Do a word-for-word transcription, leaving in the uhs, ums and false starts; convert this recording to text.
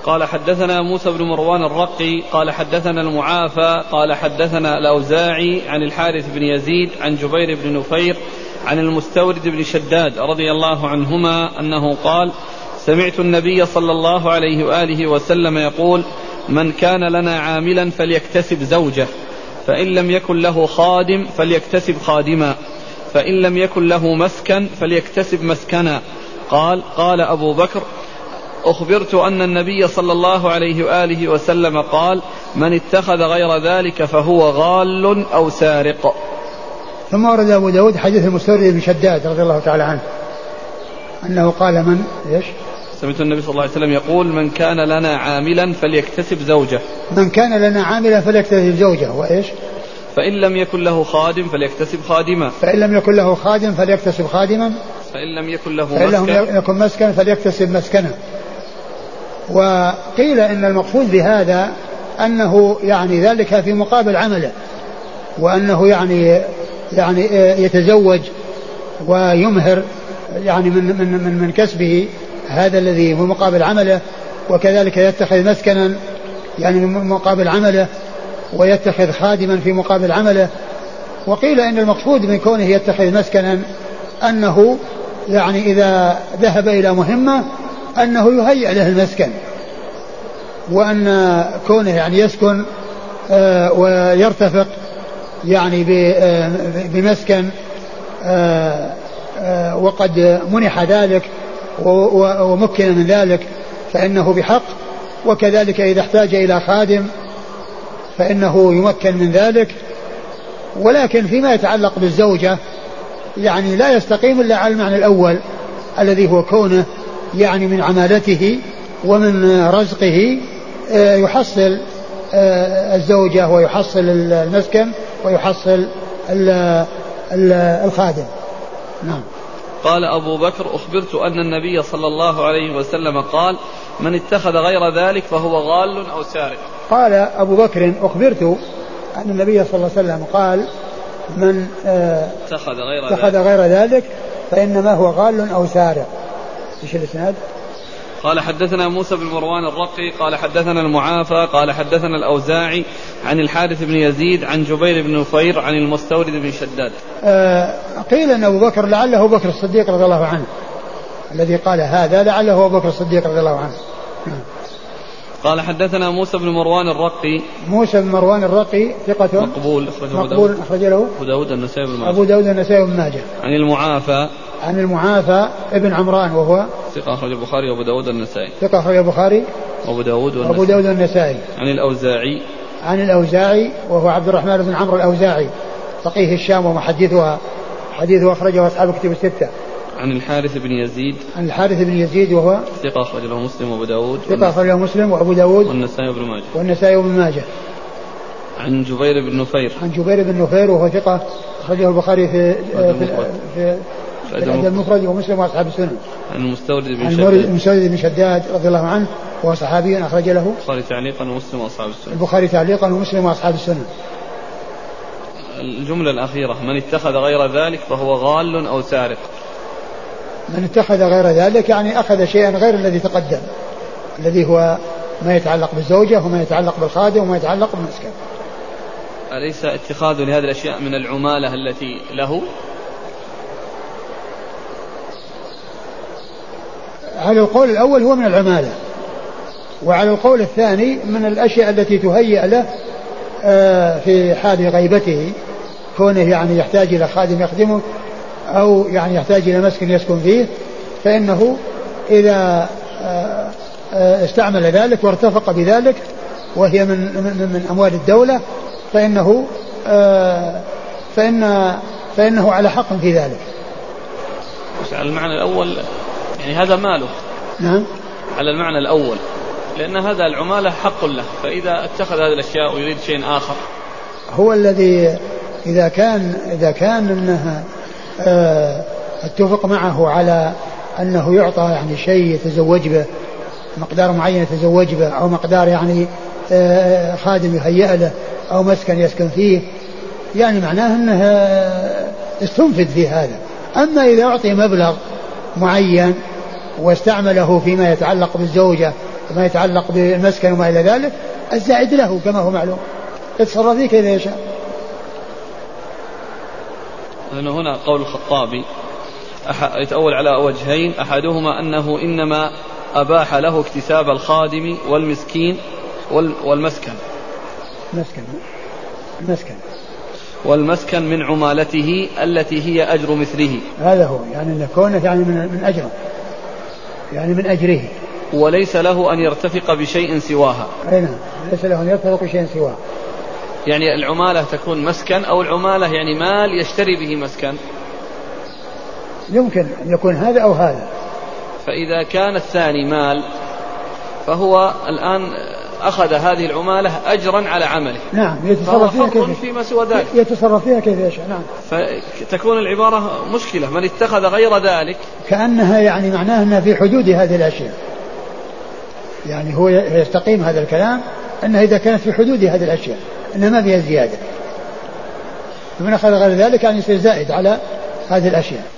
قال حدثنا موسى بن مروان الرقي قال حدثنا المعافى قال حدثنا الأوزاعي عن الحارث بن يزيد عن جبير بن نفير عن المستورد بن شداد رضي الله عنهما أنه قال سمعت النبي صلى الله عليه وآله وسلم يقول من كان لنا عاملا فليكتسب زوجه فإن لم يكن له خادم فليكتسب خادما فإن لم يكن له مسكن فليكتسب مسكنا. قال قال أبو بكر أخبرت أن النبي صلى الله عليه وآله وسلم قال من اتخذ غير ذلك فهو غال أو سارق. ثم ورد أبو داود حديث المستورد بن شداد رضي الله تعالى عنه أنه قال من إيش؟ سمعت النبي صلى الله عليه وسلم يقول من كان لنا عاملا فليكتسب زوجه من كان لنا عاملا فليكتسب زوجه وإيش؟ فإن لم يكن له خادم فليكتسب خادما فإن لم يكن له خادم فليكتسب خادما فإن لم يكن له فإن لم مسكن يكن مسكن فليكتسب مسكنا. وقيل إن المقصود بهذا أنه يعني ذلك في مقابل عمله وأنه يعني يعني يتزوج ويمهر يعني من من من, من كسبه هذا الذي هو مقابل عمله وكذلك يتخذ مسكنا يعني من مقابل عمله ويتخذ خادما في مقابل عمله. وقيل إن المقصود من كونه يتخذ مسكنا أنه يعني إذا ذهب إلى مهمة أنه يهيئ له المسكن وأن كونه يعني يسكن آه ويرتفق يعني بمسكن آه آه وقد منح ذلك ومكن من ذلك فإنه بحق. وكذلك إذا احتاج إلى خادم فإنه يمكن من ذلك. ولكن فيما يتعلق بالزوجة يعني لا يستقيم إلا على المعنى الأول الذي هو كونه يعني من عمالته ومن رزقه يحصل الزوجة ويحصل المسكن ويحصل الخادم. نعم. قال أبو بكر أخبرت أن النبي صلى الله عليه وسلم قال من اتخذ غير ذلك فهو غال أو سارق. قال أبو بكر أخبرت أن النبي صلى الله عليه وسلم قال من اتخذ غير, اتخذ غير ذلك فإنما هو غال أو سارق. ايش الاسناد؟ قال حدثنا موسى بن مروان الرقي قال حدثنا المعافى قال حدثنا الأوزاعي عن الحارث بن يزيد عن جبير بن نفير عن المستورد بن شداد. آه قيل أن أبو بكر لعله بكر الصديق رضي الله عنه الذي قال هذا لعله بكر الصديق رضي الله عنه. قال حدثنا موسى بن مروان الرقي موسى بن مروان الرقي ثقة مقبول أخرجه مقبول أخرج له أبو داود النسائي بن ماجه أبو داود النسائي بن ماجه. عن المعافى عن المعافى ابن عمران وهو ثقة أخرج البخاري وأبو داود النسائي ثقة أخرج البخاري وأبو داود والنسائي أبو داود النسائي. عن الأوزاعي عن الأوزاعي وهو عبد الرحمن بن عمرو الأوزاعي فقيه الشام ومحدثها حديثه أخرجه أصحاب الكتب الستة. عن الحارث بن يزيد عن الحارث بن يزيد وهو ثقة أخرج له مسلم وأبو داود ثقة أخرج له مسلم وأبو داود والنسائي وابن ماجه والنسائي وابن ماجه. عن جبير بن نفير عن جبير بن نفير وهو ثقة أخرجه البخاري في في في في الأدب المفرد ومسلم وأصحاب السنن. عن المستورد بن عن شداد المستورد بن شداد رضي الله عنه وهو صحابي أخرج له البخاري تعليقا ومسلم وأصحاب السنن. البخاري تعليقا ومسلم وأصحاب السنن. الجملة الأخيرة من اتخذ غير ذلك فهو غال أو سارق. من اتخذ غير ذلك يعني أخذ شيئا غير الذي تقدم الذي هو ما يتعلق بالزوجة وما يتعلق بالخادم وما يتعلق بالمسكن. أليس اتخاذ لهذه الأشياء من العمالة التي له؟ على القول الأول هو من العمالة وعلى القول الثاني من الأشياء التي تهيأ له في حال غيبته كونه يعني يحتاج إلى خادم يخدمه أو يعني يحتاج إلى مسكن يسكن فيه فإنه إذا استعمل ذلك وارتفق بذلك وهي من من, من أموال الدولة فإنه فإن فإنه على حق في ذلك. على المعنى الأول يعني هذا ماله. نعم. على المعنى الأول لأن هذا العمالة حق له فإذا اتخذ هذه الأشياء ويريد شيء آخر هو الذي إذا كان إذا كان أنها اه اتفق معه على أنه يعطى يعني شيء يتزوج به مقدار معين يتزوج به أو مقدار يعني اه خادم يهيئ له أو مسكن يسكن فيه يعني معناه أنه استنفد في هذا. أما إذا أعطي مبلغ معين واستعمله فيما يتعلق بالزوجة ما يتعلق بالمسكن وما إلى ذلك الزائد له كما هو معلوم يتصرف فيه كيف يشاء. هنا قول الخطابي يتأول على وجهين، أحدهما أنه إنما أباح له اكتساب الخادم والمسكين والمسكن مسكن مسكن والمسكن من عمالته التي هي أجر مثله. هذا هو يعني أن كونه يعني من من أجره يعني من أجره، وليس له أن يرتفق بشيء سواها. أي نعم ليس له أن يرتفق بشيء سواها. يعني العمالة تكون مسكن أو العمالة يعني مال يشتري به مسكن، يمكن أن يكون هذا أو هذا. فإذا كان الثاني مال فهو الآن أخذ هذه العمالة أجرا على عمله. نعم يتصرف فيها كيف فيما سوى ذلك يتصرف فيها كيف يشاء. نعم فتكون العبارة مشكلة، من اتخذ غير ذلك كأنها يعني معناها أنها في حدود هذه الأشياء، يعني هو يستقيم هذا الكلام أنها إذا كانت في حدود هذه الأشياء أنها ما فيها زيادة، فمن أخذ غير ذلك يعني يصير زائد على هذه الأشياء.